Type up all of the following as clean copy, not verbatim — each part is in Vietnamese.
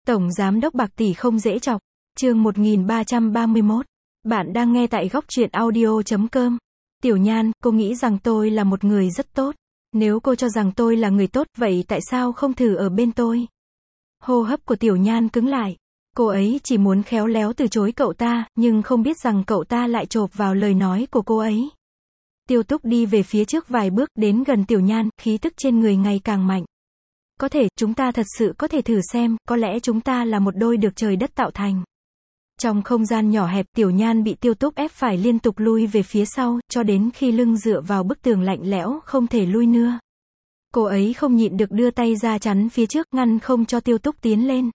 Tổng Giám đốc bạc tỷ không dễ chọc. Chương 1331. Bạn đang nghe tại góc truyện audio.com. Tiểu Nhan, cô nghĩ rằng tôi là một người rất tốt. Nếu cô cho rằng tôi là người tốt, vậy tại sao không thử ở bên tôi? Hô hấp của Tiểu Nhan cứng lại. Cô ấy chỉ muốn khéo léo từ chối cậu ta, nhưng không biết rằng cậu ta lại chộp vào lời nói của cô ấy. Tiêu Túc đi về phía trước vài bước, đến gần Tiểu Nhan, khí tức trên người ngày càng mạnh. Có thể, chúng ta thật sự có thể thử xem, có lẽ chúng ta là một đôi được trời đất tạo thành. Trong không gian nhỏ hẹp, Tiểu Nhan bị Tiêu Túc ép phải liên tục lui về phía sau, cho đến khi lưng dựa vào bức tường lạnh lẽo, không thể lui nữa. Cô ấy không nhịn được đưa tay ra chắn phía trước, ngăn không cho Tiêu Túc tiến lên.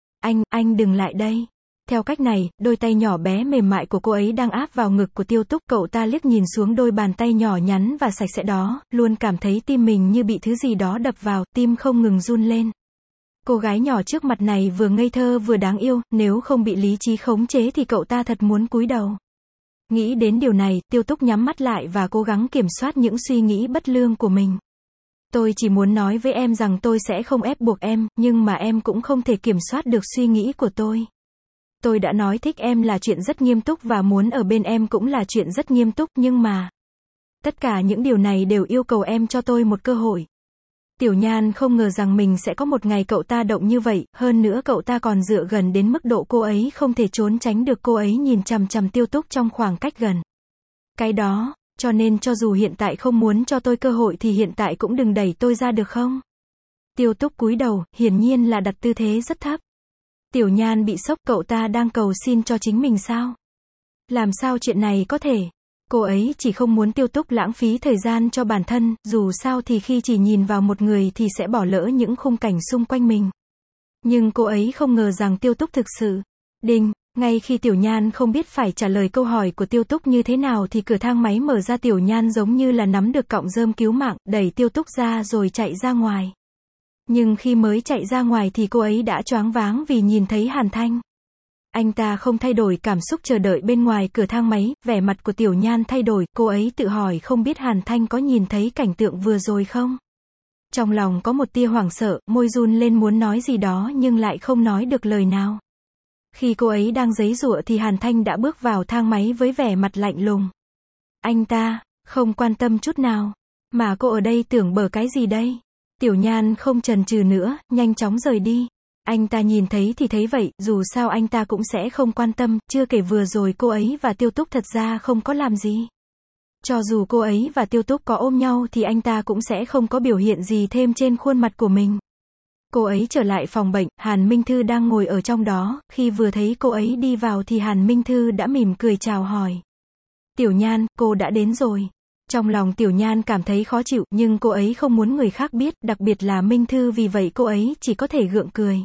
Anh đừng lại đây. Theo cách này, đôi tay nhỏ bé mềm mại của cô ấy đang áp vào ngực của Tiêu Túc, cậu ta liếc nhìn xuống đôi bàn tay nhỏ nhắn và sạch sẽ đó, luôn cảm thấy tim mình như bị thứ gì đó đập vào, tim không ngừng run lên. Cô gái nhỏ trước mặt này vừa ngây thơ vừa đáng yêu, nếu không bị lý trí khống chế thì cậu ta thật muốn cúi đầu. Nghĩ đến điều này, Tiêu Túc nhắm mắt lại và cố gắng kiểm soát những suy nghĩ bất lương của mình. Tôi chỉ muốn nói với em rằng tôi sẽ không ép buộc em, nhưng mà em cũng không thể kiểm soát được suy nghĩ của tôi. Tôi đã nói thích em là chuyện rất nghiêm túc và muốn ở bên em cũng là chuyện rất nghiêm túc, nhưng mà tất cả những điều này đều yêu cầu em cho tôi một cơ hội. Tiểu Nhan không ngờ rằng mình sẽ có một ngày cậu ta động như vậy, hơn nữa cậu ta còn dựa gần đến mức độ cô ấy không thể trốn tránh được, cô ấy nhìn chằm chằm Tiêu Túc trong khoảng cách gần. Cái đó, cho nên cho dù hiện tại không muốn cho tôi cơ hội thì hiện tại cũng đừng đẩy tôi ra được không? Tiêu Túc cúi đầu, hiển nhiên là đặt tư thế rất thấp. Tiểu Nhan bị sốc, cậu ta đang cầu xin cho chính mình sao? Làm sao chuyện này có thể? Cô ấy chỉ không muốn Tiêu Túc lãng phí thời gian cho bản thân, dù sao thì khi chỉ nhìn vào một người thì sẽ bỏ lỡ những khung cảnh xung quanh mình. Nhưng cô ấy không ngờ rằng Tiêu Túc thực sự. Đinh, ngay khi Tiểu Nhan không biết phải trả lời câu hỏi của Tiêu Túc như thế nào thì cửa thang máy mở ra, Tiểu Nhan giống như là nắm được cọng rơm cứu mạng, đẩy Tiêu Túc ra rồi chạy ra ngoài. Nhưng khi mới chạy ra ngoài thì cô ấy đã choáng váng vì nhìn thấy Hàn Thanh. Anh ta không thay đổi cảm xúc chờ đợi bên ngoài cửa thang máy, vẻ mặt của Tiểu Nhan thay đổi, cô ấy tự hỏi không biết Hàn Thanh có nhìn thấy cảnh tượng vừa rồi không? Trong lòng có một tia hoảng sợ, môi run lên muốn nói gì đó nhưng lại không nói được lời nào. Khi cô ấy đang giãy giụa thì Hàn Thanh đã bước vào thang máy với vẻ mặt lạnh lùng. Anh ta không quan tâm chút nào. Mà cô ở đây tưởng bờ cái gì đây? Tiểu Nhan không chần chừ nữa, nhanh chóng rời đi. Anh ta nhìn thấy thì thấy vậy, dù sao anh ta cũng sẽ không quan tâm, chưa kể vừa rồi cô ấy và Tiêu Túc thật ra không có làm gì. Cho dù cô ấy và Tiêu Túc có ôm nhau thì anh ta cũng sẽ không có biểu hiện gì thêm trên khuôn mặt của mình. Cô ấy trở lại phòng bệnh, Hàn Minh Thư đang ngồi ở trong đó, khi vừa thấy cô ấy đi vào thì Hàn Minh Thư đã mỉm cười chào hỏi. Tiểu Nhan, cô đã đến rồi. Trong lòng Tiểu Nhan cảm thấy khó chịu, nhưng cô ấy không muốn người khác biết, đặc biệt là Minh Thư, vì vậy cô ấy chỉ có thể gượng cười.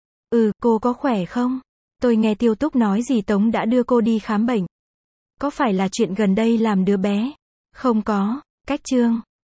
Cô có khỏe không? Tôi nghe Tiêu Túc nói dì Tống đã đưa cô đi khám bệnh. Có phải là chuyện gần đây làm đứa bé? Không có. Cách chương